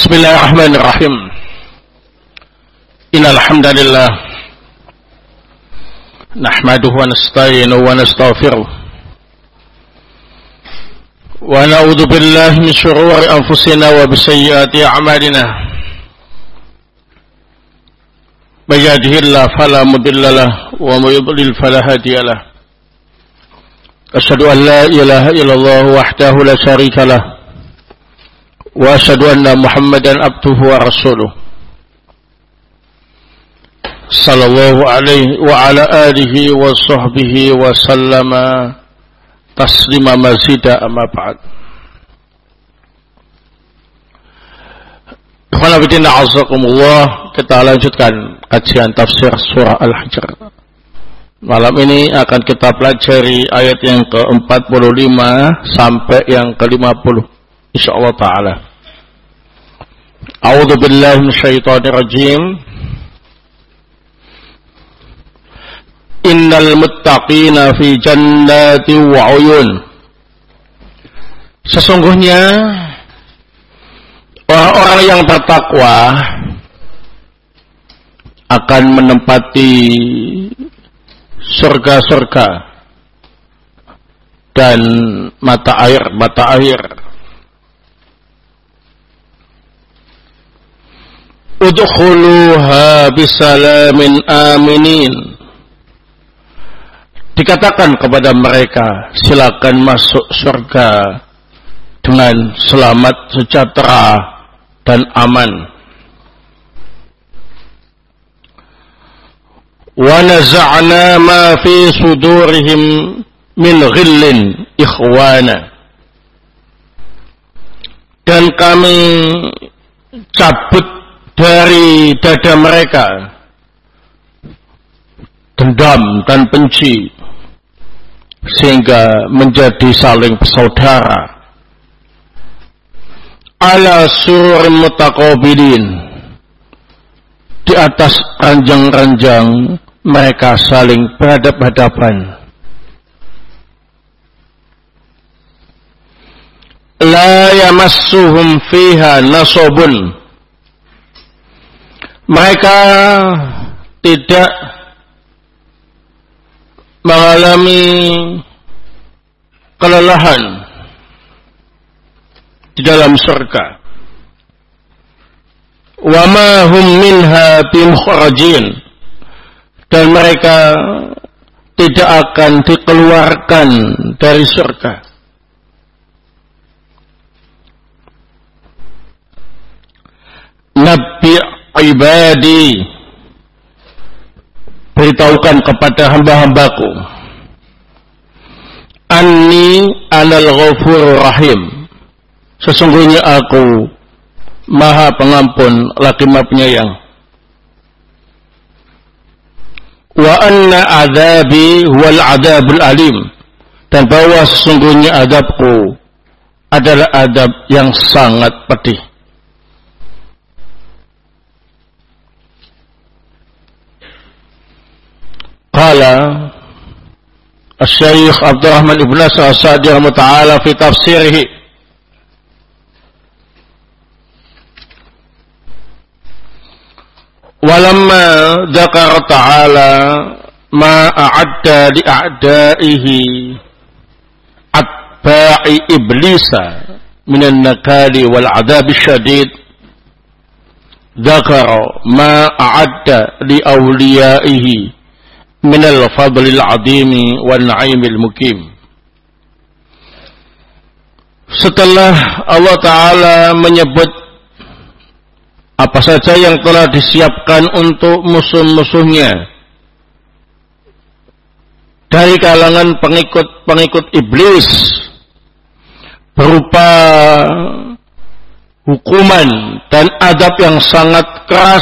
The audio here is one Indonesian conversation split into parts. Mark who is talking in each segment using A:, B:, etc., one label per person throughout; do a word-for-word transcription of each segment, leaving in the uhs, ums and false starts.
A: Bismillahirrahmanirrahim. Innal hamdalillah nahmaduhu wa nasta'inuhu wa nastaghfiruh wa na'udzu billahi min shururi anfusina wa bisayyiati a'malina. May yahdihillahu fala mudilla lahu wa may yudlil fala hadiya lahu. Asyhadu an la ilaha illallah wahdahu la syarika lahu wa asyhadu anna Muhammadan abduhu wa rasuluh sallallahu alaihi wa ala alihi wa sahbihi wa sallama taslima mazida amma ba'd. Ikhwan fillah azakumullah, kita lanjutkan kajian tafsir surah Al-Hijr. Malam ini akan kita pelajari ayat yang ke empat puluh lima sampai yang ke lima puluh insyaallah taala. A'udzu billahi minasyaitonir rajim. Innal muttaqina fi jannati wa 'uyun. Sesungguhnya orang-orang yang bertakwa akan menempati surga-surga dan mata air-mata air. Udkhuluha bisalamin aminin. Dikatakan kepada mereka, silakan masuk surga dengan selamat, sejahtera dan aman. Wa naza'na ma fi sudurihim min ghillin ikhwana. Dan kami cabut dari dada mereka dendam dan benci sehingga menjadi saling bersaudara. Ala surim mutaqabilin, di atas ranjang-ranjang mereka saling berhadap-hadapan. La yamassuhum fiha nasabun, mereka tidak mengalami kelelahan di dalam surga. Wa ma hum minha bimukhrajin, dan mereka tidak akan dikeluarkan dari surga. Nabi ibadi, beritahukan kepada hamba-hambaku, anni anal ghafurur rahim, sesungguhnya aku maha pengampun lagi maha penyayang. Wa anna adzabi wal adzabul alim, dan bahwa sesungguhnya azabku adalah azab yang sangat pedih. Qala Asy-Syaikh Abdurrahman Ibn Nasr As-Sa'di rahimahullah ta'ala fi tafsirih, walamma dzakara ta'ala ma a'adda li a'da'ihi atba'i iblisa minan nakali wal 'adzabi syadid, dzakara ma a'adda li awliya'ihi minal fadlil azimi wan na'imil mukim. Setelah Allah Ta'ala menyebut apa saja yang telah disiapkan untuk musuh-musuhnya dari kalangan pengikut-pengikut iblis berupa hukuman dan adab yang sangat keras,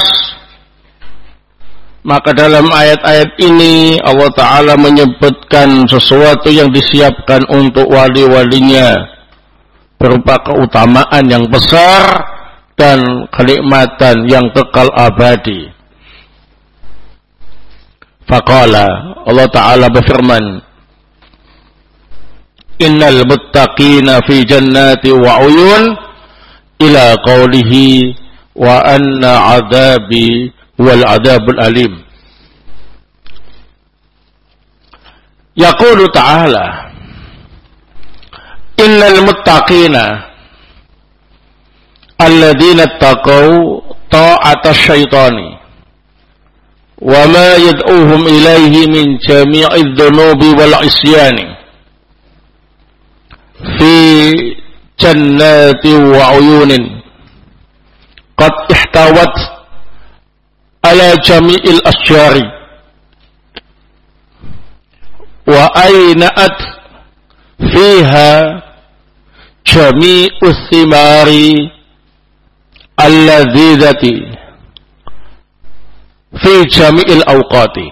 A: maka dalam ayat-ayat ini Allah Ta'ala menyebutkan sesuatu yang disiapkan untuk wali-walinya berupa keutamaan yang besar dan kenikmatan yang kekal abadi. Faqala, Allah Ta'ala berfirman, innal muttaqina fi jannati wa uyun, ila qawlihi wa anna adzabi wal adzabul alim. Yaqulu ta'ala innal muttaqina alladzina ittaqaw ta'ata syaitani wa ma yad'uhum ilaihi min jami'idz dzunubi wal isyani fi jannati wa uyunin qad ihtawat ala jami'il asyari wa ayna'at fiha jami'us thimari alladzati fi jami'il awqati.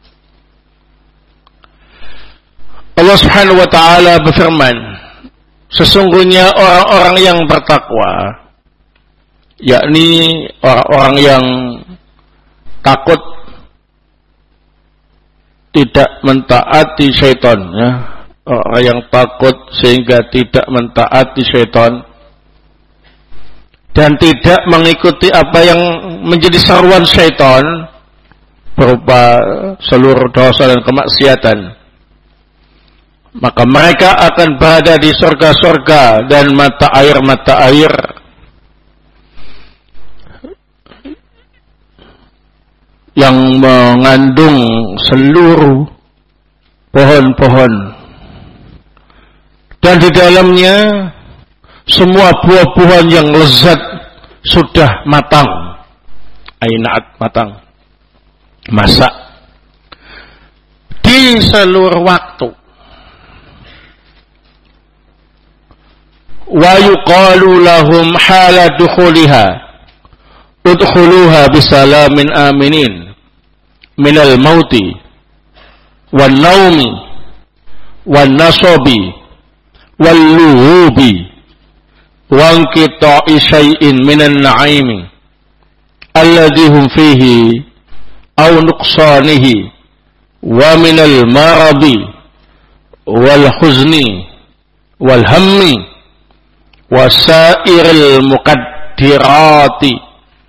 A: Allah Subhanahu wa ta'ala berfirman, sesungguhnya orang-orang yang bertakwa, yakni orang-orang yang takut tidak mentaati syaitan, ya. Orang yang takut sehingga tidak mentaati syaitan dan tidak mengikuti apa yang menjadi seruan syaitan berupa seluruh dosa dan kemaksiatan, maka mereka akan berada di surga-surga dan mata air-mata air yang mengandung seluruh pohon-pohon, dan di dalamnya semua buah-buahan yang lezat sudah matang, ainaat matang, masak di seluruh waktu. Wa yuqalu lahum hala dukhuliha udkhuluha bisalamin aminin minal mauti wan naumi wan nasabi wal luhubi wa inqita'i syai'in minan na'imi alladhi hum fihi aw nuqsanihi wa minal maradi wal huzni wal hammi wasairil muqaddirati.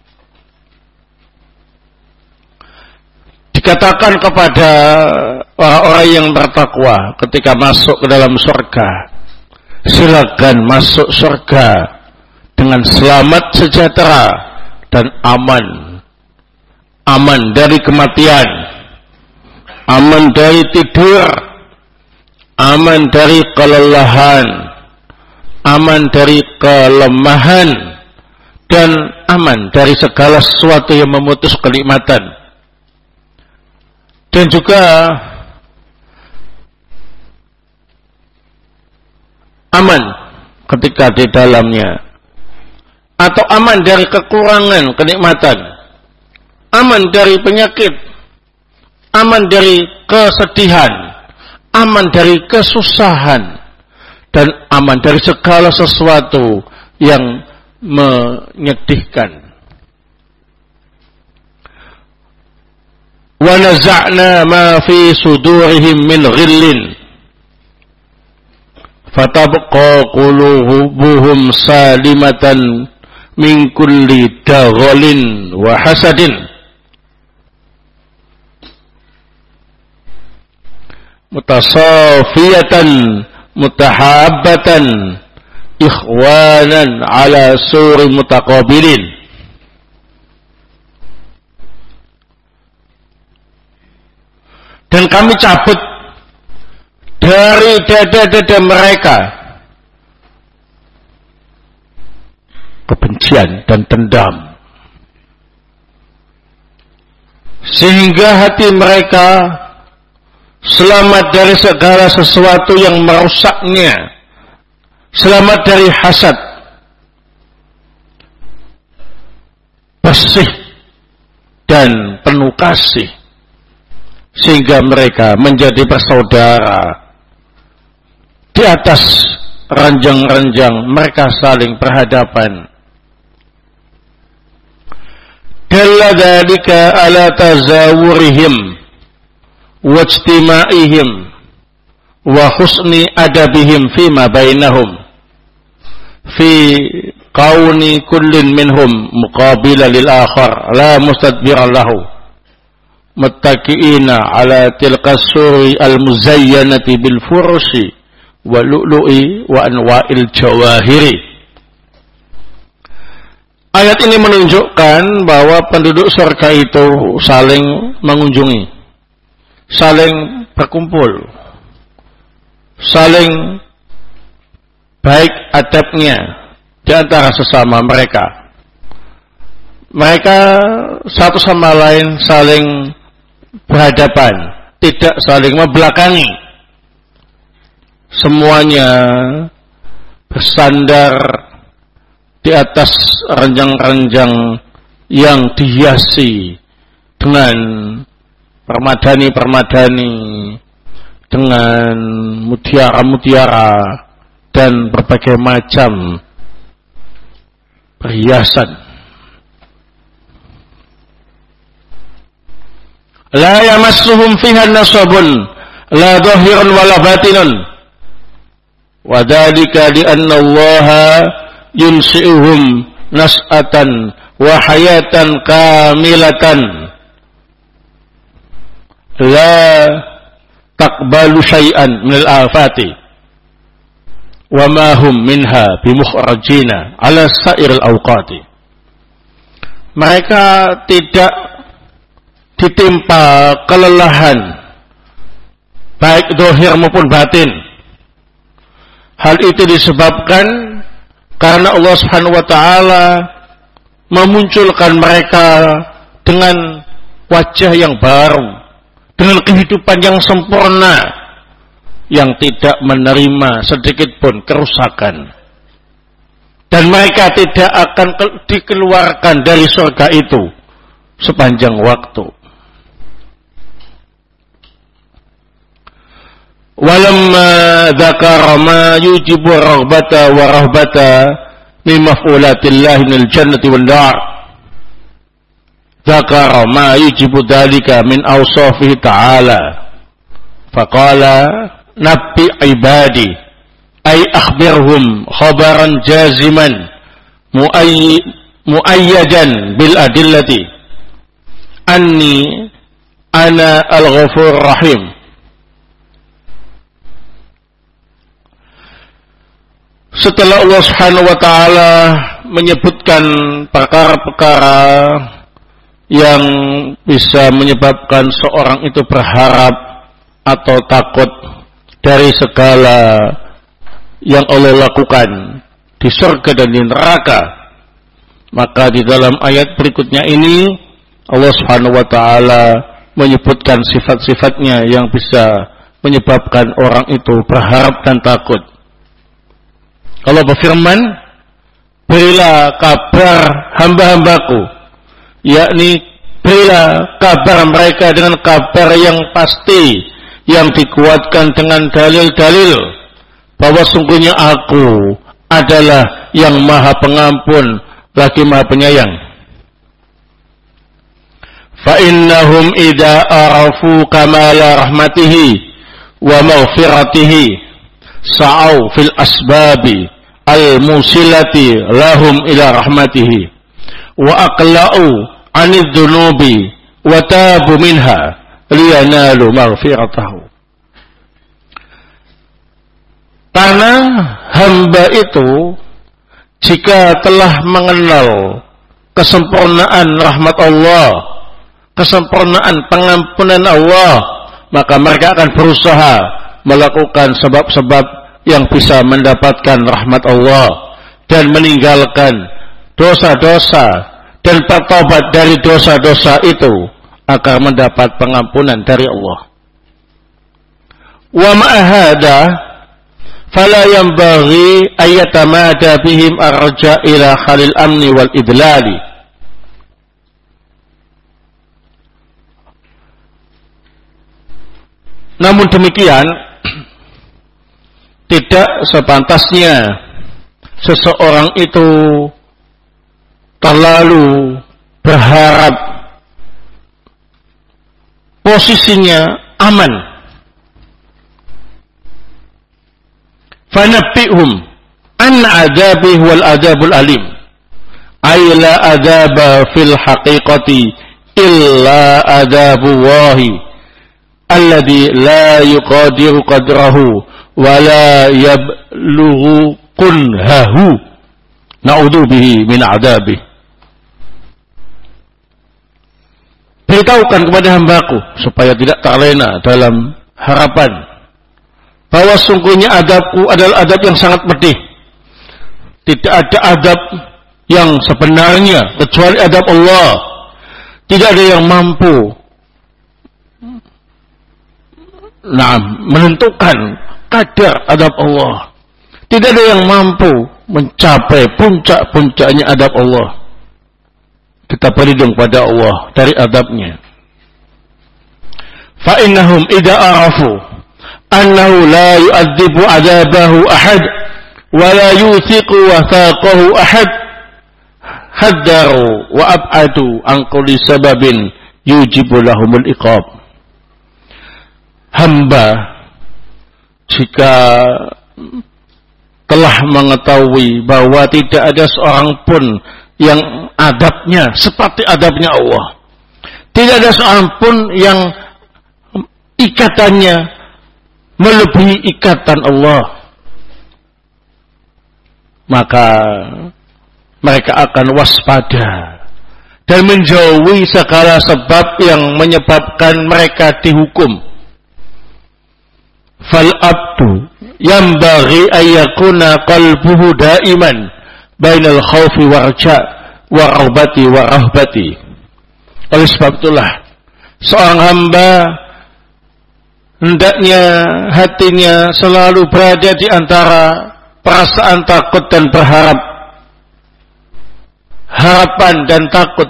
A: Dikatakan kepada orang-orang yang bertakwa ketika masuk ke dalam surga, silakan masuk surga dengan selamat, sejahtera dan aman. Aman dari kematian, aman dari tidur, aman dari kelelahan, aman dari kelemahan, dan aman dari segala sesuatu yang memutus kenikmatan. Dan juga aman ketika di dalamnya, atau aman dari kekurangan kenikmatan, aman dari penyakit, aman dari kesedihan, aman dari kesusahan, dan aman dari segala sesuatu yang menyedihkan. Wa naza'na ma fi sudurihim min ghillin fatabqa qulubuhum salimatan min kulli daghalin wa hasadin mutasafiyatan mutahabbatan ikhwanan ala suri mutaqabilin. Dan kami cabut dari dada-dada mereka kebencian dan dendam, sehingga hati mereka selamat dari segala sesuatu yang merusaknya, selamat dari hasad, bersih dan penuh kasih, sehingga mereka menjadi bersaudara. Di atas ranjang-ranjang mereka saling berhadapan. Dalla dzalika ala tazawurihim wajtima'ihim wa husni adabihim fima bainahum fi kauni kullin minhum muqabila lil akhar la mustadbiran lahu muttaqiina ala tilka suri al muzayyanati bil furushi wa lu'lu'i wa anwa'il jawahiri. Ayat ini menunjukkan bahwa penduduk surga itu saling mengunjungi, saling berkumpul, saling baik adabnya di antara sesama mereka. Mereka satu sama lain saling berhadapan, tidak saling membelakangi. Semuanya bersandar di atas ranjang-ranjang yang dihiasi dengan permadani-permadani, dengan mutiara-mutiara dan berbagai macam perhiasan. La yamassuhum fiha nasabun la dhahirun wala batinun wa dzalika li anna Allah yunsi'uhum nas'atan wa hayatan kamilatan la taqbalu syai'an minal afati wa ma hum minha bimukhrajina ala sa'iril awqati. Mereka tidak ditimpa kelelahan baik zahir maupun batin. Hal itu disebabkan karena Allah Subhanahu wa taala memunculkan mereka dengan wajah yang baru, dengan kehidupan yang sempurna, yang tidak menerima sedikit pun kerusakan. Dan mereka tidak akan dikeluarkan dari surga itu sepanjang waktu. Walamma dzakara ma yujibu raghbata wa rahbata min maf'ulatillahi minal jannati wan nar. Dzakara ma yujibu dzalika min awsafihi ta'ala. Faqala nabbi ibadi ay akhbirhum khabaran jaziman muayyadan bil adillati anni ana al-ghafur rahim. Setelah Allah Subhanahu wa taala menyebutkan perkara-perkara yang bisa menyebabkan seorang itu berharap atau takut dari segala yang Allah lakukan di surga dan di neraka, maka di dalam ayat berikutnya ini Allah Subhanahu wa taala menyebutkan sifat-sifatnya yang bisa menyebabkan orang itu berharap dan takut. Allah berfirman, berilah kabar hamba-hambaku, yakni berilah kabar mereka dengan kabar yang pasti, yang dikuatkan dengan dalil-dalil, bahwa sungguhnya aku adalah yang maha pengampun lagi maha penyayang. Fa innahum idza arafu kamala rahmatihi wa maghfiratihi sa'au fil asbabi al-musilati lahum ila rahmatihi wa aqla'u 'anidh dhunubi wa tabu minha liyanalu maghfiratahu. Karena hamba itu jika telah mengenal kesempurnaan rahmat Allah, kesempurnaan pengampunan Allah, maka mereka akan berusaha melakukan sebab-sebab yang bisa mendapatkan rahmat Allah dan meninggalkan dosa-dosa dan bertobat dari dosa-dosa itu agar mendapat pengampunan dari Allah. Wa ma'ahada fala yanbaghi ayatamada bihim arja ila khalil amni wal idlali. Namun demikian, tidak sepantasnya seseorang itu terlalu berharap posisinya aman. Fanabbihum an adabi wal adabul alim ay la adaba fil haqiqati illa adabullahi alladhi la yuqadiru qadrahu wa la yablughu kunhahu na'udzu bihi min adabi. Beritahukan kepada hambaku supaya tidak terlena dalam harapan bahwa sungguhnya adabku adalah adab yang sangat pedih. Tidak ada adab yang sebenarnya kecuali adab Allah. Tidak ada yang mampu nah, menentukan kadar adab Allah. Tidak ada yang mampu mencapai puncak-puncaknya adab Allah. Kita berlindung pada Allah dari adabnya. Fa innahum idza arafu annahu la yu'adzibu adabahu ahad wa la yuthiqu wathaqahu ahad haddaru wa ab'adu an kulli sababin yujibu lahumul iqab. Hamba jika telah mengetahui bahwa tidak ada seorang pun yang adabnya seperti adabnya Allah, tidak ada seorang pun yang ikatannya melebihi ikatan Allah, maka mereka akan waspada dan menjauhi segala sebab yang menyebabkan mereka dihukum. Fal abdu yambaghi ayyakuna qalbuhu daiman bainal khaufi warja wa raghbati wa rahbati. Oleh sebab itulah seorang hamba hendaknya hatinya selalu berada di antara perasaan takut dan berharap, harapan dan takut.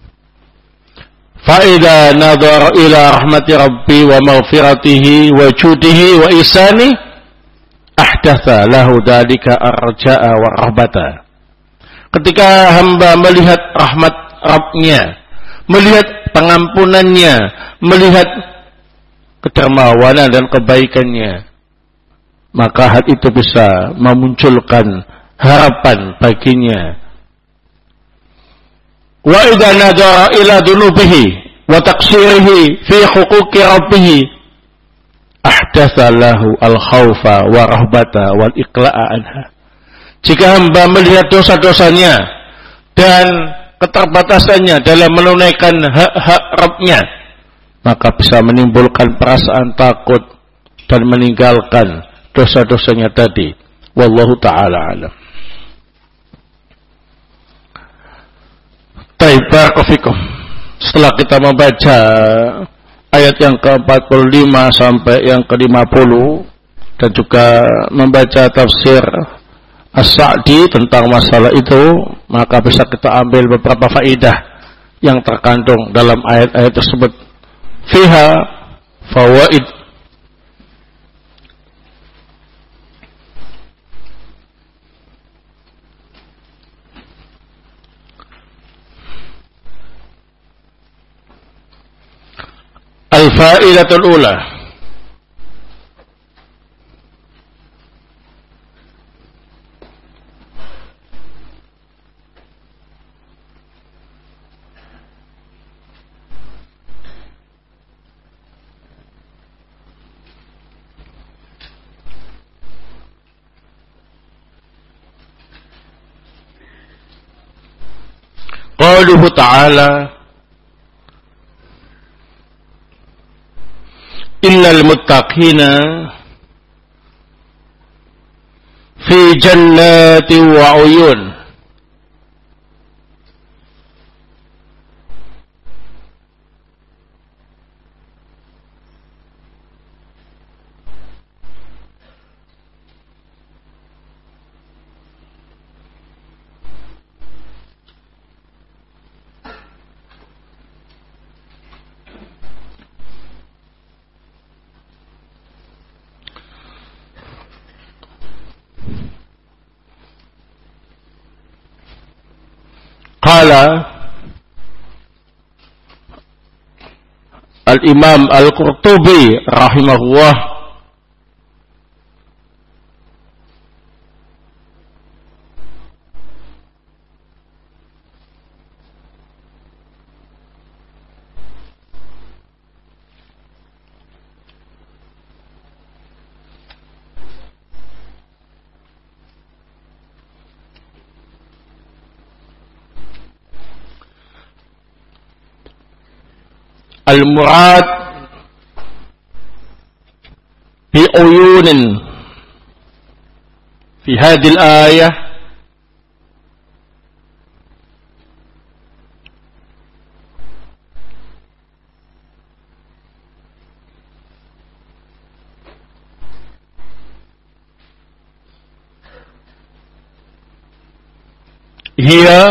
A: Fa idza nadhara ila rahmati rabbi wa maghfiratihi wa judihi wa ihsani ahdatha lahu dzalika arja'a wa rahbata. Ketika hamba melihat rahmat Rabb-Nya, melihat pengampunannya, melihat kedermawanan dan kebaikannya, maka hal itu bisa memunculkan harapan baginya. Wa idza nadara ila dunubihi wa taqsirihi fi huquqi rabbih ahdatha lahu al-khaufa wa rahbata wal iqla'a anha. Jika hamba melihat dosa-dosanya dan keterbatasannya dalam menunaikan hak-hak Rabb-Nya, maka bisa menimbulkan perasaan takut dan meninggalkan dosa-dosanya tadi. Wallahu ta'ala alam. Baik, barakallahu. Setelah kita membaca ayat yang ke empat puluh lima sampai yang ke lima puluh dan juga membaca tafsir As-Sa'di tentang masalah itu, maka bisa kita ambil beberapa faedah yang terkandung dalam ayat-ayat tersebut. Fiha fawaid. Al-fa'idatul ula, qauluhu ta'ala innal muttaqina fi jannati wa uyun. Qala Al-Imam Al-Qurtubi rahimahullah, al-murad bi uyunin fi hadhihi al-ayah hiya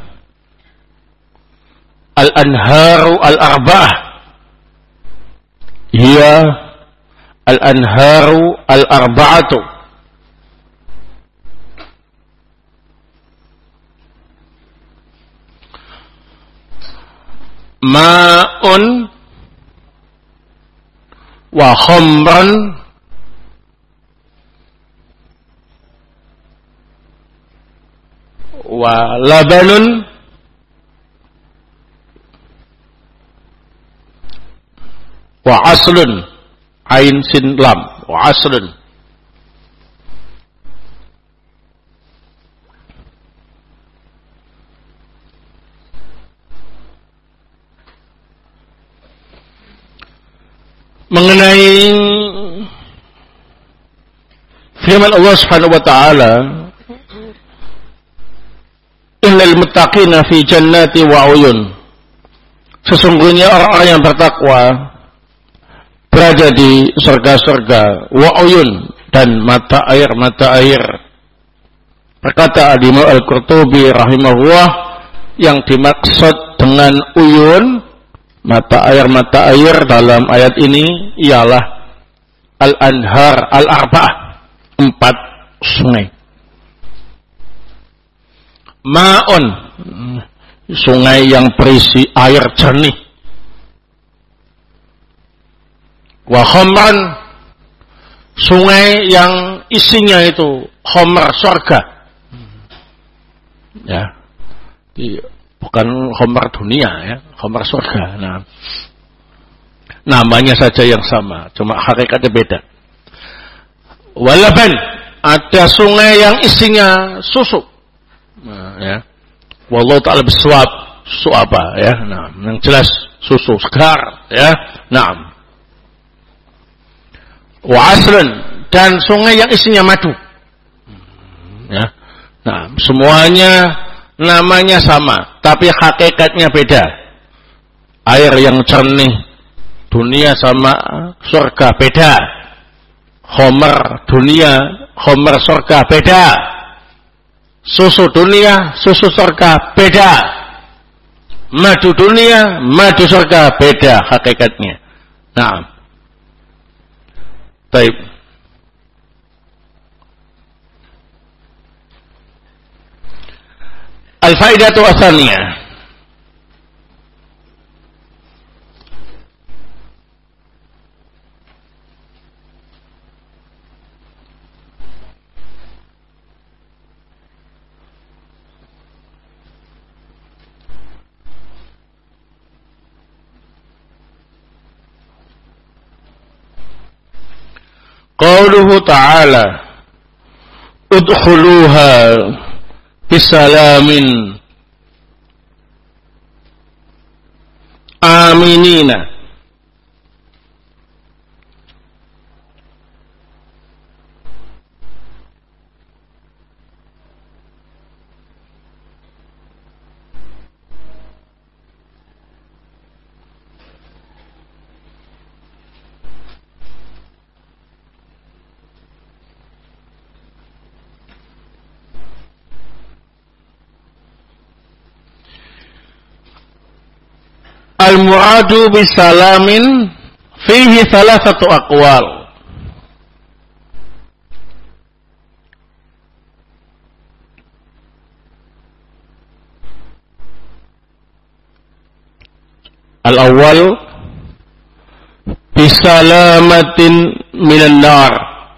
A: al-anharu al-arba'ah hiya al-anharu al-arba'atu ma'un wa khamran wa labanun wa aslun ain sin lam wa aslun mengenai firman Allah Subhanahu wa taala innal muttaqina fi jannati wa uyun, sesungguhnya orang-orang yang bertakwa berada di surga-surga, wa uyun, dan mata air-mata air. Berkata Imam Al-Qurtubi rahimahullah, yang dimaksud dengan uyun, mata air-mata air dalam ayat ini ialah al-anhar al-arba'ah, empat sungai. Ma'un, sungai yang berisi air jernih. Wa khamran, sungai yang isinya itu khamr, surga. Ya, bukan khamr dunia ya, khamr surga. Nah, namanya saja yang sama, cuma hakikatnya beda. Walaban, ada sungai yang isinya susu. Nah, ya. Wallahu ta'ala bisawab, susu apa ya? Nah, yang jelas susu segar ya. Naam. Wa asrun, dan sungai yang isinya madu. Ya. Nah, semuanya namanya sama, tapi hakikatnya beda. Air yang jernih dunia sama surga beda. Khamr dunia, khamr surga beda. Susu dunia, susu surga beda. Madu dunia, madu surga beda hakikatnya. Nah, baik. Al-faidatu asaniyah. Qauluhu ta'ala udkhuluha bisalamin aminina. Al-muradu bisalamin fihi thalathatu aqwal. Al-awwal bisalamatin minan nar,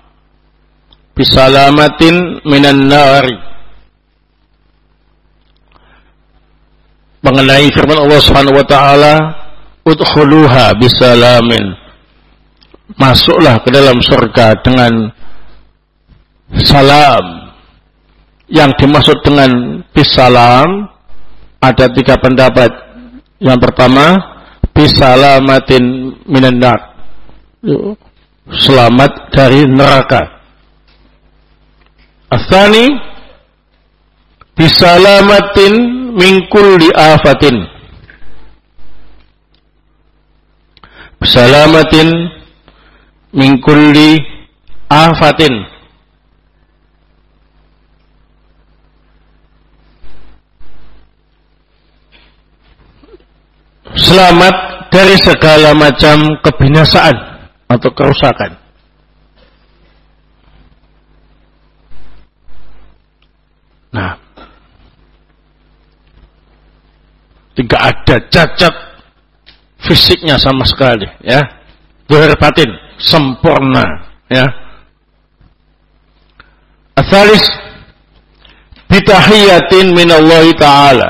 A: bisalamatin minan nari, mengenai firman Allah Subhanahu wa taala, udkhuluha bisalamin, masuklah ke dalam surga dengan salam. Yang dimaksud dengan bisalam ada tiga pendapat. Yang pertama, bisalamatin minan nar, selamat dari neraka. Asani bisalamatin min kulli afatin, bisalamatin min kulli afatin, selamat dari segala macam kebinasaan atau kerusakan. Nah, tidak ada cacat fisiknya sama sekali, ya. Zahir batin sempurna, ya. Asalis bitahiyatin minallahi ta'ala,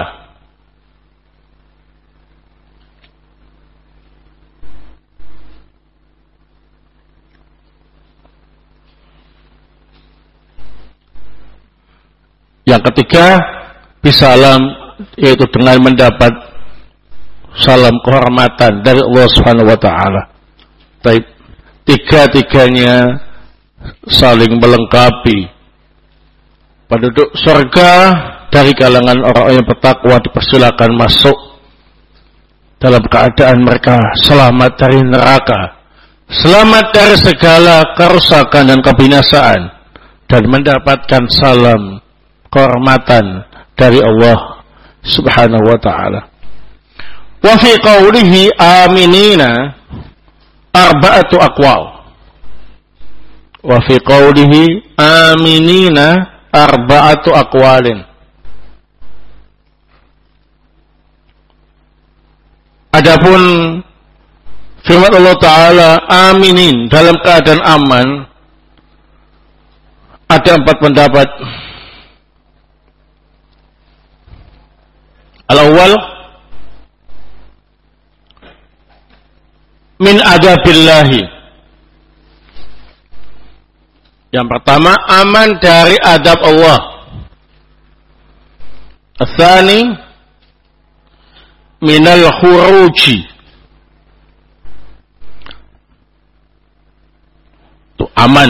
A: yang ketiga bisalam, yaitu dengan mendapat salam kehormatan dari Allah Subhanahu wa taala. Baik, tiga-tiganya saling melengkapi. Penduduk surga dari kalangan orang yang bertakwa dipersilakan masuk dalam keadaan mereka selamat dari neraka, selamat dari segala kerusakan dan kebinasaan, dan mendapatkan salam kehormatan dari Allah Subhanahu wa ta'ala. Wa fi qawlihi aminina arba'atu aqwal. Wa fi qawlihi aminina arba'atu aqwalin. Adapun firman Allah Ta'ala aminin, dalam keadaan aman, ada empat pendapat. Al-awwal min adabillahi. Yang pertama, aman dari adab Allah. Al-thani minal khuruji, itu aman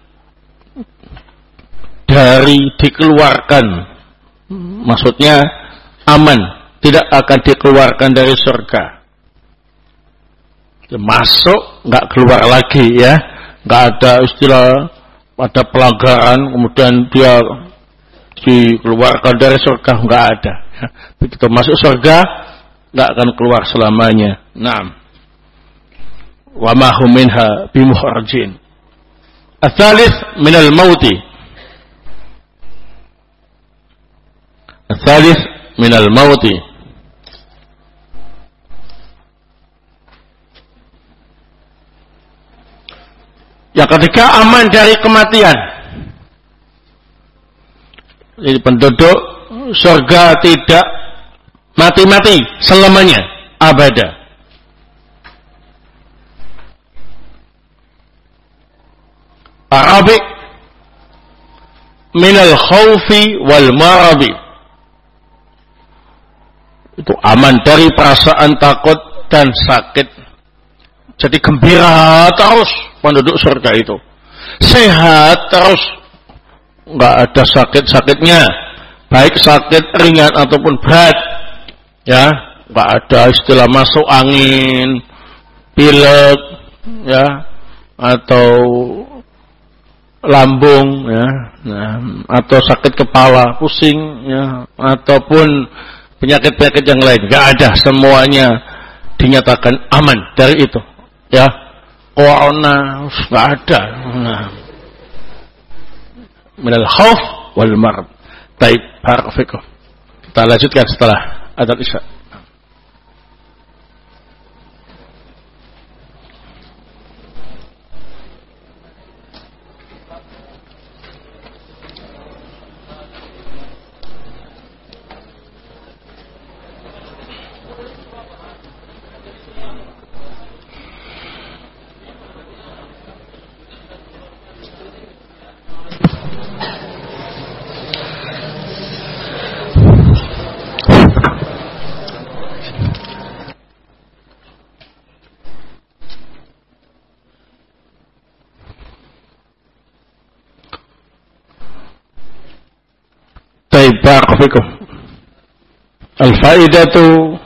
A: dari dikeluarkan, maksudnya aman, tidak akan dikeluarkan dari surga. Masuk, nggak keluar lagi, ya. Nggak ada istilah ada pelanggaran kemudian dia dikeluarkan dari surga, nggak ada. Ya. Begitu masuk surga, nggak akan keluar selamanya. Naam. Wa ma hum minha bimukhrajin. Ats-tsalits minal mauti. Ats-tsalits minal mauti. Yang ketiga, aman dari kematian. Jadi penduduk surga tidak mati-mati selamanya, abada. Arabi minal khawfi wal maradi, itu aman dari perasaan takut dan sakit. Jadi gembira terus penduduk surga itu, sehat terus, nggak ada sakit-sakitnya, baik sakit ringan ataupun berat, ya, nggak ada istilah masuk angin, pilek, ya, atau lambung, ya, nah, atau sakit kepala, pusing, ya, ataupun penyakit-penyakit yang lain, nggak ada, semuanya dinyatakan aman dari itu, ya. Corona nggak ada. Nah, minal khauf wal marad. Baik, barakallahu. Kita lanjutkan setelah adzan isya. Baik, barakallahu fikum. Al-faidatu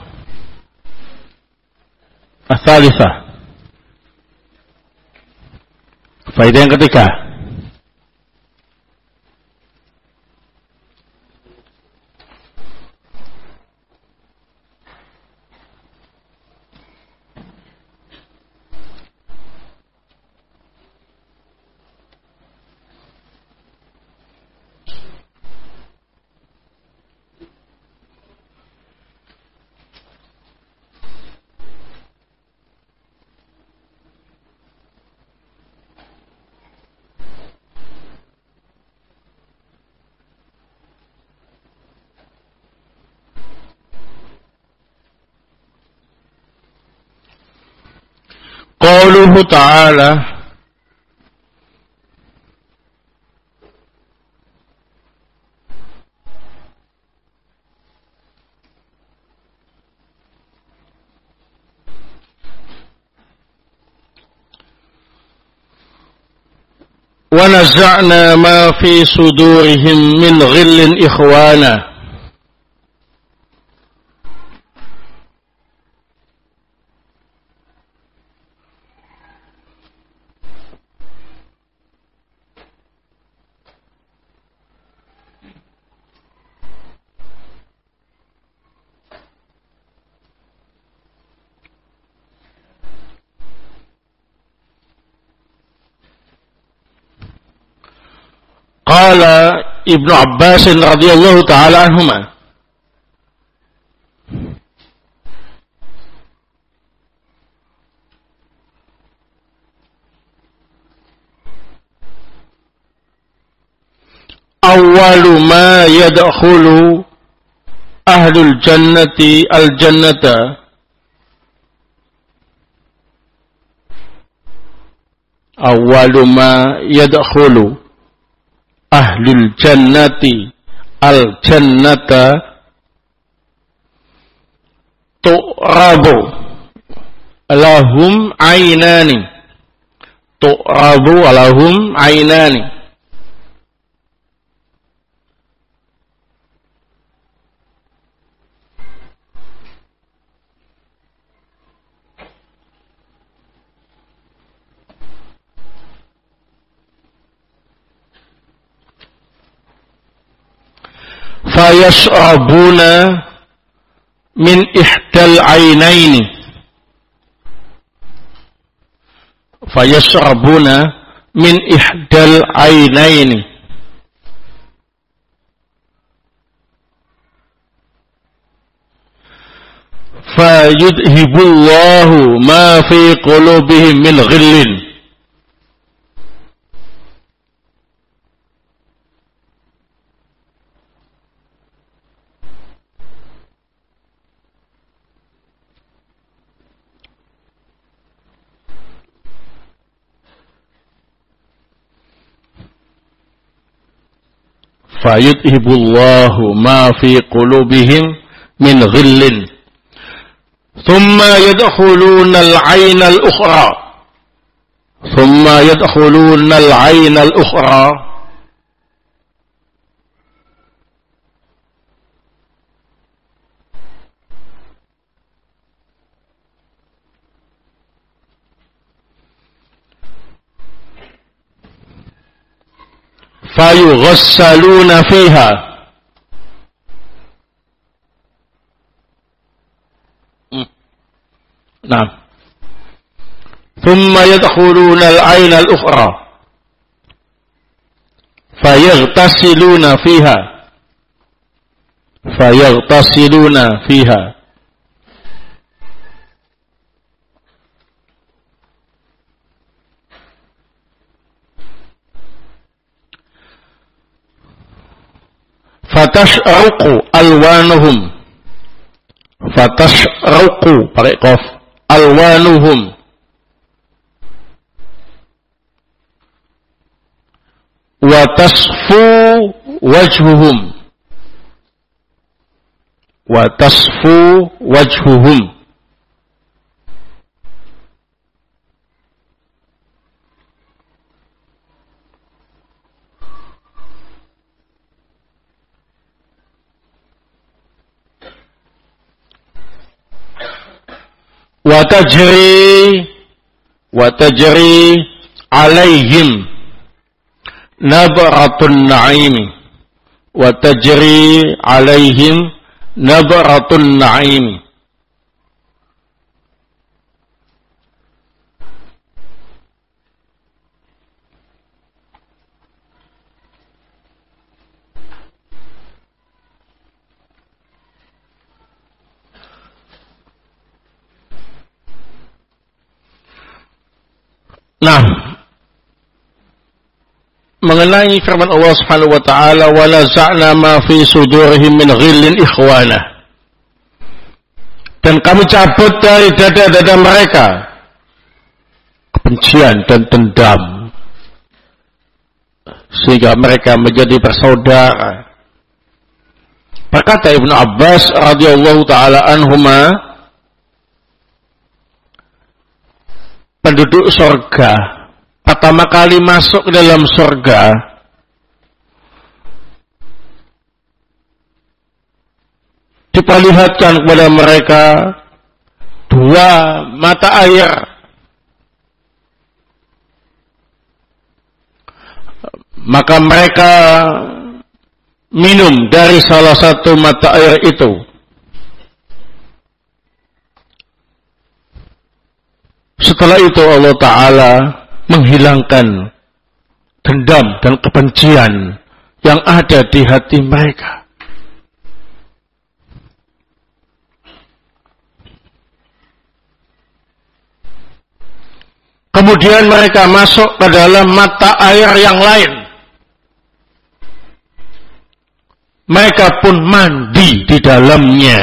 A: ats-tsalitsah. Faedah yang ketiga. Qauluhu ta'ala wa naza'na ma fi sudurihim min ghillin ikhwana. Qala Ibnu Abbas radhiyallahu ta'ala anhuma, awwalu ma yadkhulu ahlul jannati al-jannata awwalu ma yadkhulu ahlul jannati al-jannata tu'rabu lahum aynani tu'rabu lahum aynani fayashrabuna min ihdal aynaini fayashrabuna min ihdal aynaini fayudhibullahu ma fi qulubihim min ghillin. Fayudhibullahu ma fi qulubihim min ghillin thumma yadkhuluna al-'ayna al-ukhra thumma yadkhuluna al-'ayna al-ukhra fayughassaluna fiha Naam. Thumma yadkhuluna al-'ayna al-ukhra fayaghtasiluna fiha fayaghtasiluna fiha fatashruqu alwanuhum fatashruqu pakai qaf alwanuhum wa tasfu wajhuhum wa tasfu wajhuhum wa tajri wa tajri alaihim nabratun na'imi wa tajri alaihim nabratun na'imi. Nah, mengenai firman Allah Subhanahu wa taala, "Wa naza'na ma fi sudurihim min ghillin ikhwana." Dan kami cabut dari dada-dada mereka kebencian dan dendam, sehingga mereka menjadi bersaudara. Berkata Ibnu Abbas radhiyallahu taala anhuma, penduduk surga pertama kali masuk ke dalam surga diperlihatkan kepada mereka dua mata air, maka mereka minum dari salah satu mata air itu. Setelah itu Allah Ta'ala menghilangkan dendam dan kebencian yang ada di hati mereka. Kemudian mereka masuk ke dalam mata air yang lain. Mereka pun mandi di dalamnya.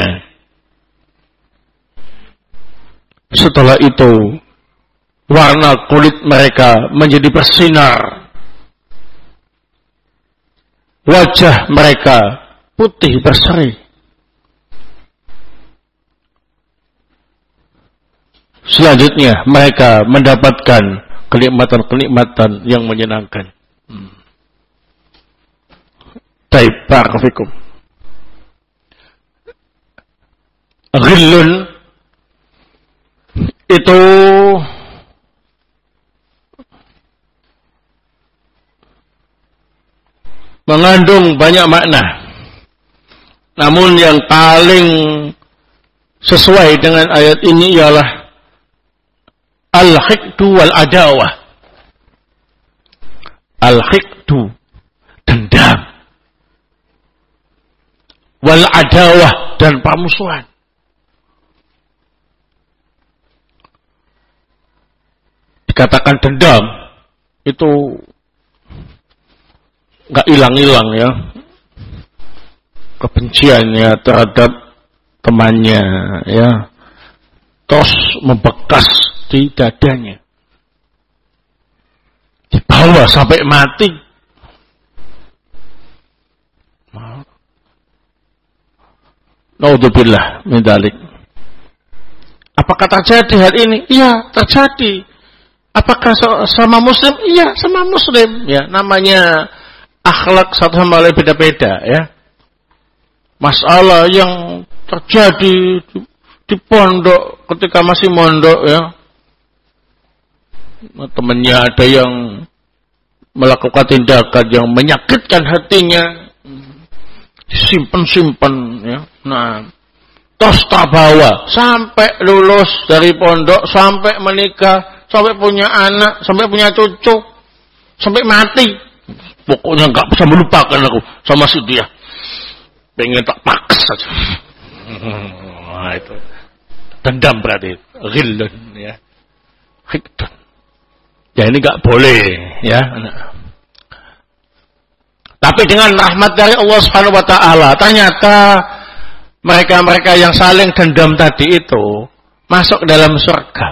A: Setelah itu warna kulit mereka menjadi bersinar. Wajah mereka putih berseri. Selanjutnya mereka mendapatkan kenikmatan-kenikmatan yang menyenangkan. Hmm. Taib, barakallahu. Ghillun itu mengandung banyak makna. Namun yang paling sesuai dengan ayat ini ialah al-hiqdu wal adawah. Al-hiqdu, dendam. Wal adawah, dan permusuhan. Dikatakan dendam itu nggak hilang-hilang ya, kebenciannya terhadap temannya ya, terus membekas di dadanya, dibawa sampai mati. Naudzubillah min dzalik. Apakah terjadi hal ini? Iya, terjadi. Apakah sama muslim? Iya, sama muslim. Ya, namanya akhlak satu sama lain beda-beda ya. Masalah yang terjadi di, di pondok ketika masih mondok ya. Temannya ada yang melakukan tindakan yang menyakitkan hatinya, simpen-simpen ya. Nah, terus terbawa sampai lulus dari pondok, sampai menikah, sampai punya anak, sampai punya cucu, sampai mati. Pokoknya nggak bisa melupakan aku sama si dia. Pengen tak paksa saja. Nah, itu dendam berarti, ghillun ya. Hiqdun. Ya ini nggak boleh ya. Tapi dengan rahmat dari Allah Subhanahu wa taala, ternyata mereka-mereka yang saling dendam tadi itu masuk ke dalam surga.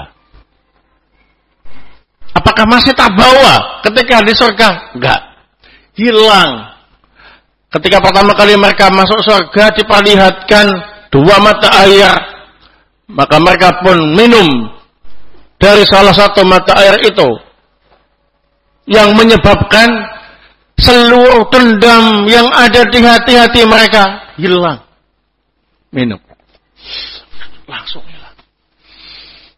A: Apakah masih terbawa ketika di surga? Enggak. Hilang. Ketika pertama kali mereka masuk surga diperlihatkan dua mata air, maka mereka pun minum dari salah satu mata air itu, yang menyebabkan seluruh dendam yang ada di hati-hati mereka hilang. Minum. Langsung hilang.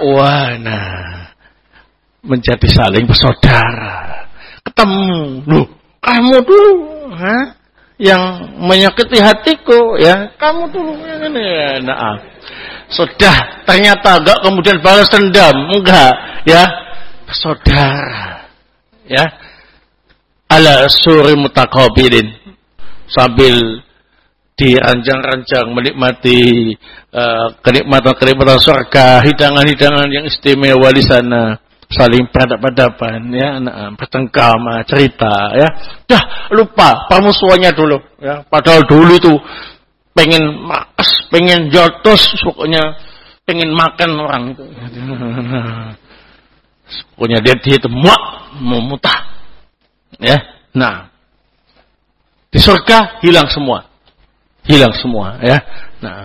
A: ikhwana, menjadi saling bersaudara. Ketemu, loh, kamu dulu, ha? Yang menyakiti hatiku, ya, kamu dulu yang ini, ya, nah, sudah ternyata enggak kemudian balas dendam, enggak, ya, bersaudara, ya, ala suri mutaqabilin, sambil dirancang-rancang menikmati uh, kenikmatan-kenikmatan surga, hidangan-hidangan yang istimewa di sana, saling berhadapan-hadapan, ya, nah, bertengkar, cerita, ya, dah lupa permusuhannya dulu, ya, padahal dulu itu pengen makas, pengen jotos, pokoknya pengen makan orang itu, pokoknya dia dia itu muak, mau mutah, ya, nah, di surga hilang semua. Hilang semua, ya. Nah,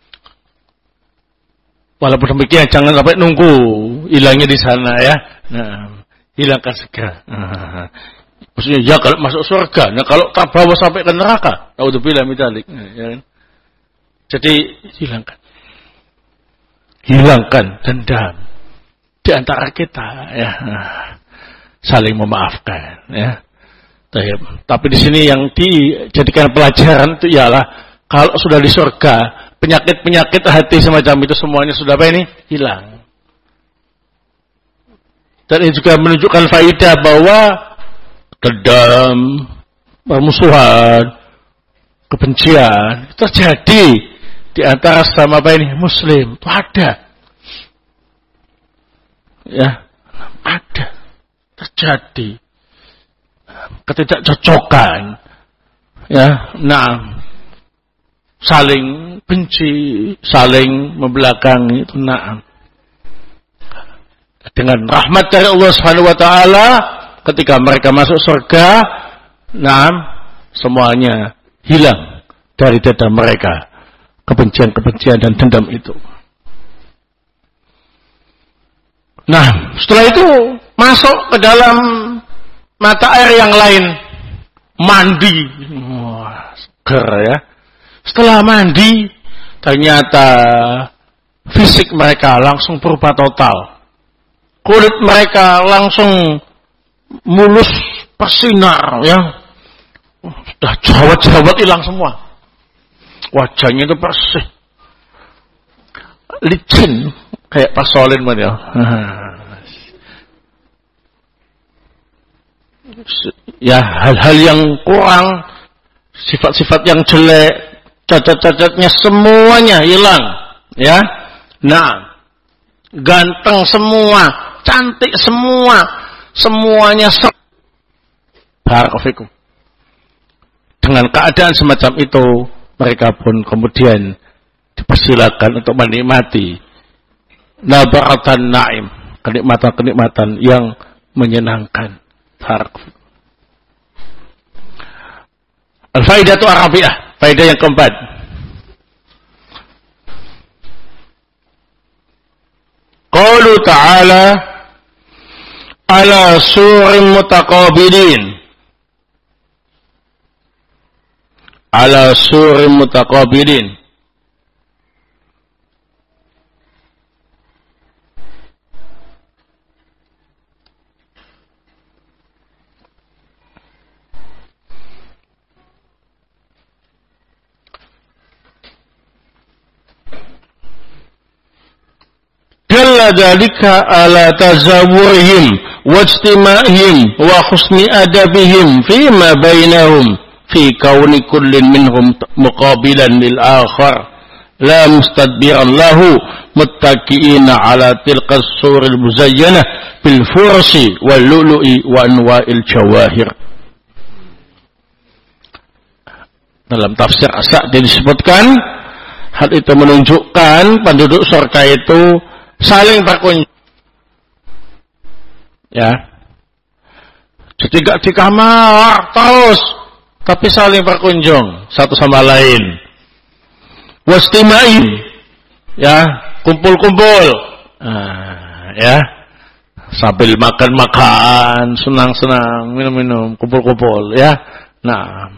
A: walaupun demikian jangan sampai nunggu hilangnya di sana, ya. Nah, hilangkan segera. Nah, maksudnya ya kalau masuk surga, nah kalau terbawa sampai ke neraka, naudzubillah min dzalik. Ya. Jadi hilangkan, hilangkan dendam di antara kita, ya. Nah, saling memaafkan, ya. Tapi di sini yang dijadikan pelajaran itu ialah kalau sudah di surga, penyakit-penyakit hati semacam itu semuanya sudah apa ini? Hilang. Dan ini juga menunjukkan faedah bahwa dendam, permusuhan, kebencian terjadi di antara sesama apa ini? Muslim. Itu ada. Ya, ada. Terjadi. Ketidakcocokan, ya, nah, saling benci, saling membelakangi itu, nah, dengan rahmat dari Allah Subhanahu Wa Taala, ketika mereka masuk surga, nah, semuanya hilang dari dada mereka, kebencian-kebencian dan dendam itu. Nah, setelah itu masuk ke dalam mata air yang lain, mandi, wah, seger, ya. Setelah mandi, ternyata fisik mereka langsung berubah total. Kulit mereka langsung mulus bersinar, ya. Sudah jerawat-jerawat hilang semua. Wajahnya itu bersih, licin, kayak Pak Solin, ya. Ya, hal-hal yang kurang, sifat-sifat yang jelek, cacat-cacatnya semuanya hilang, ya. Nah, ganteng semua, cantik semua, semuanya ser- Barakallahu. Dengan keadaan semacam itu, mereka pun kemudian dipersilakan untuk menikmati nabaratan naim, kenikmatan-kenikmatan yang menyenangkan. Al-faidatu ar-rabi'ah, faedah yang keempat. Qaulu ta'ala ala surin mutaqabilin. Ala surin mutaqabilin. Dalla dzalika ala tazawwurihim wajtima'ihim wa husni adabihim fima bainahum fi kauni kullin minhum muqabilan lil akhar la mustadbiran lahu muttaqiina ala tilka as-sur al-muzayyanah bil fursi wal lu'lu'i wa anwa'il jawahir. Dalam tafsir As-Sa'di disebutkan hal itu menunjukkan penduduk surga itu saling berkunjung, ya. Jadi gak di kamar terus, tapi saling berkunjung satu sama lain. Wastimai, ya, kumpul-kumpul, nah, ya, sambil makan-makan, senang-senang, minum-minum, kumpul-kumpul, ya. Nah,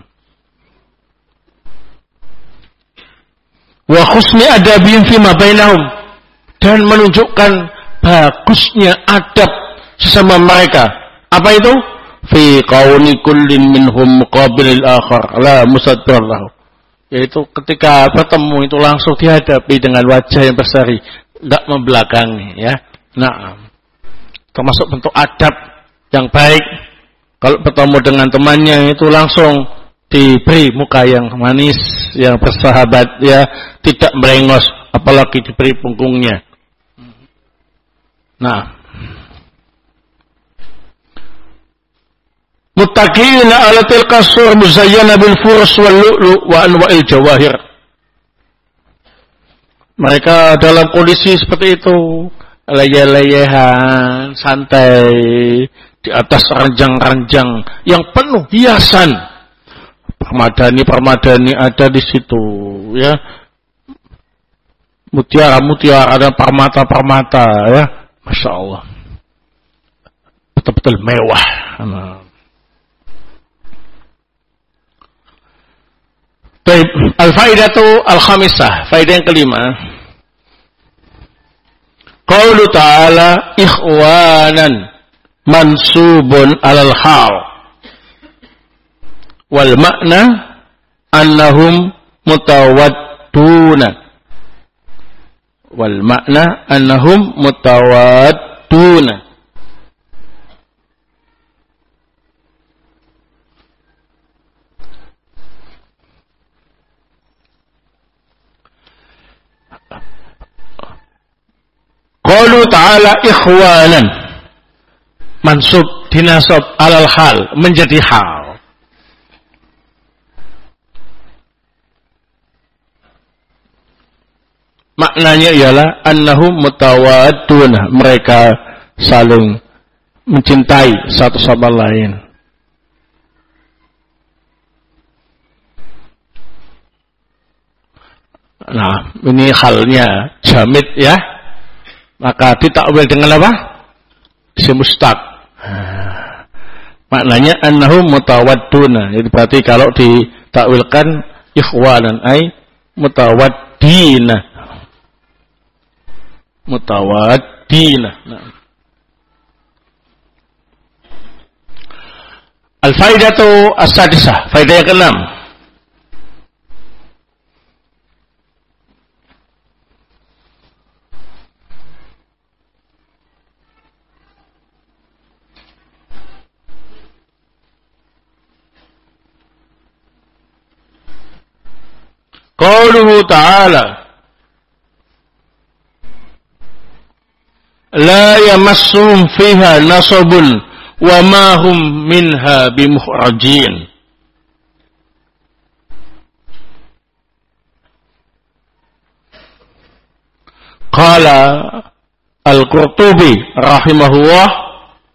A: wa husni adabihim fima bainahum, dan menunjukkan bagusnya adab sesama mereka. Apa itu? Fi qauni kullin minhum muqabilil akhar la musaddar lahu. Yaitu ketika bertemu itu langsung dihadapi dengan wajah yang berseri, enggak membelakangi, ya. Nah, termasuk bentuk adab yang baik. Kalau bertemu dengan temannya itu langsung diberi muka yang manis, yang bersahabat, ya, tidak merengos, apalagi diberi punggungnya. Nah, muttaqina 'ala tilka sur muzayyana bil furs wal lu'lu' wa anwa'il jawahir. Mereka dalam kondisi seperti itu, leyeh-leyehan, santai di atas ranjang-ranjang yang penuh hiasan. Permadani-permadani ada di situ, ya. Mutiara-mutiara dan permata-permata, ya. Masya Allah. Betul-betul mewah. Baik, al-faidatu al-khamisah, faidah yang kelima. Qaulu ta'ala ikhwanan mansubun alal hal. Wal makna annahum mutawadduna. Wal makna annahum mutawadduna. Qalu ta'ala ikhwanan, mansub dinasab alal hal, menjadi hal. Maknanya ialah annahum mutawadduna, mereka saling mencintai satu sama lain. Nah, ini halnya jamid, ya. Maka ditakwil dengan apa? Isim mustaq. Nah, maknanya annahum mutawadduna. Jadi berarti kalau ditakwilkan ikhwanan ay mutawaddina. Mutawaddina. Nah. Al-faidatu as-sadisah, faidah yang keenam. Qauluhu ta'ala la yamassuhum fiha nasabun wa ma hum minha bimukhrajin. Qala Al-Qurtubi rahimahullah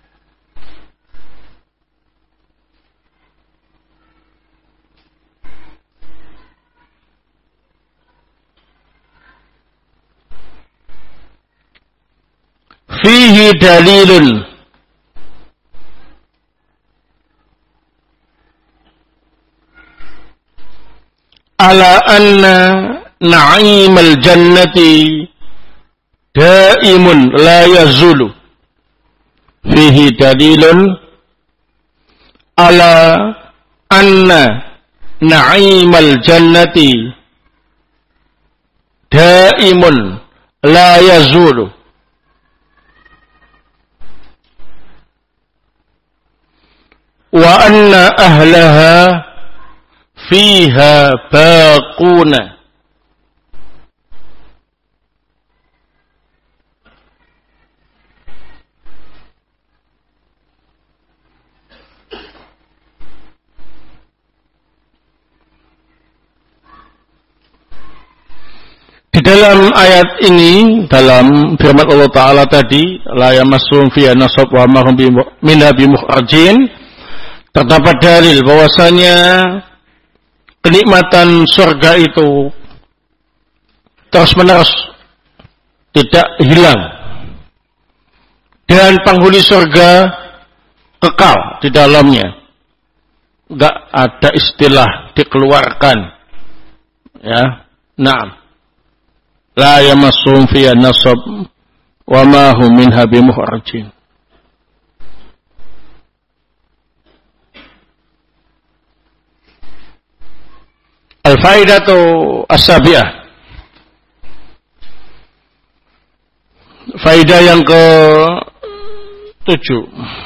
A: fihi dalilun ala anna na'imal jannati daimun la yazulu. Fihi dalilun ala anna na'imal jannati daimun la yazulu. Wa anna ahlaha fiha baquna. Di dalam ayat ini, dalam firman Allah Ta'ala tadi, la yamassum fiha nasab wa ma hum minha bimukhrajin, terdapat dalil bahwasanya kenikmatan surga itu terus-menerus tidak hilang dan penghuni surga kekal di dalamnya. Enggak ada istilah dikeluarkan, ya. Naam. La yamassum fiha nasab wa ma hum minha bimukhrajin. Al-faidatu as-sabi'ah. Faidah yang ke tujuh.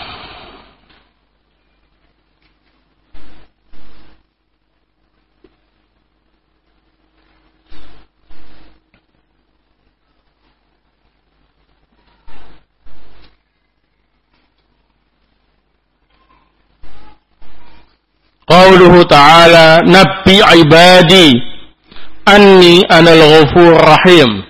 A: Qauluhu ta'ala nabbi ibadi anni anal ghafur rahim.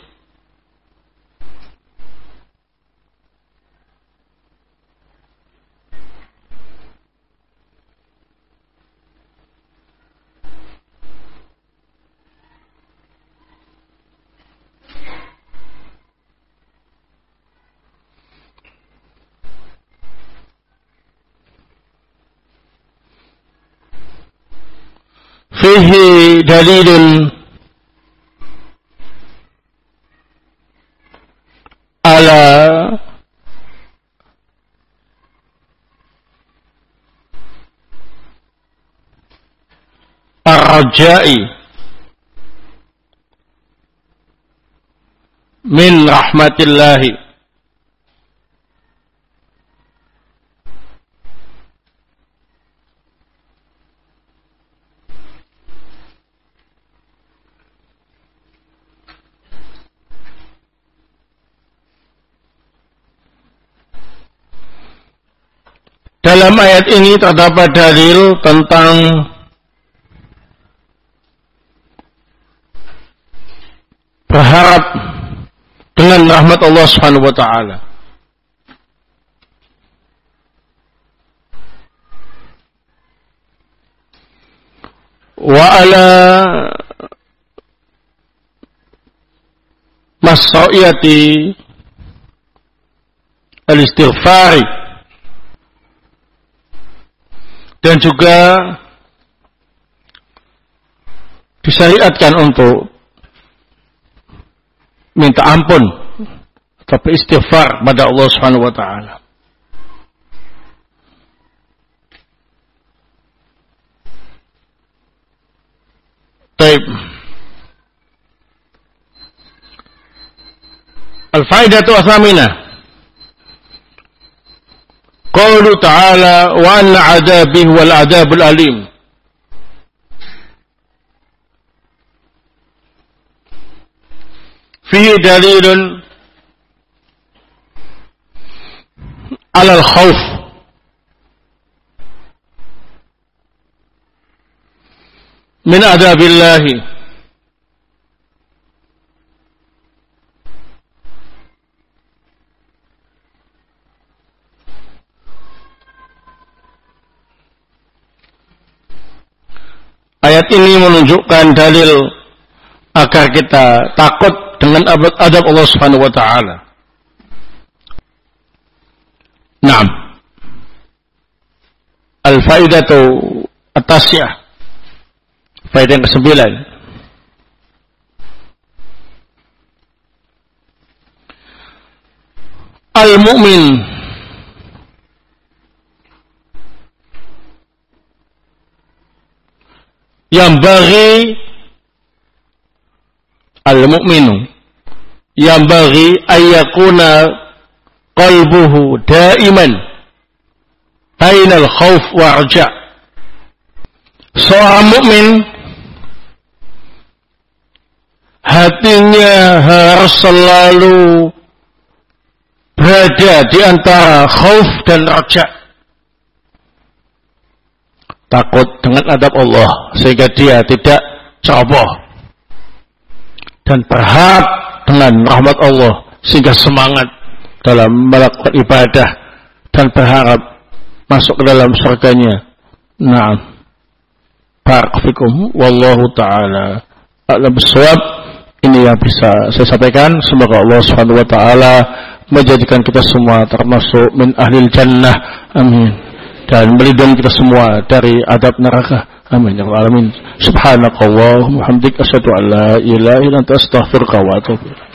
A: Fihi dalilun ala ar-raja'i min rahmatillahi. Dalam ayat ini terdapat dalil tentang berharap dengan rahmat Allah Subhanahu wa taala. Wa ala mas'iyati al-istighfari, dan juga disyariatkan untuk minta ampun atau istighfar pada Allah Subhanahu wa taala. Baik. Al-faidatu ats-tsaminah. Qaulu ta'ala wa anna 'adzabi wal 'adzabul alim. Fihi dalilun 'ala al-khauf min 'adzabillahi. Ayat ini menunjukkan dalil agar kita takut dengan adab Allah Subhanahu wa taala. Naam. Al-faidatu at-tasi'ah. Faidah yang kesembilan. Al-mu'min yang bagi al-mu'minu yang bagi ayyakuna qalbuhu daiman bainal khauf wa raja. Seorang mukmin hatinya harus selalu berada di antara khauf dan raja. Takut dengan adab Allah sehingga dia tidak ceroboh, dan berharap dengan rahmat Allah sehingga semangat dalam melakukan ibadah dan berharap masuk ke dalam surganya. Naam. Barakallahu wallahu taala a'lam bissawab. Ini yang bisa saya sampaikan. Semoga Allah Subhanahu wa taala menjadikan kita semua termasuk min ahlil jannah. Amin. Dan melindungi kita semua dari adab neraka. Amin ya rabbal alamin. Subhanakallahumma wa bihamdika asyhadu an la ilaha illa anta astaghfiruka wa atubu ilaik.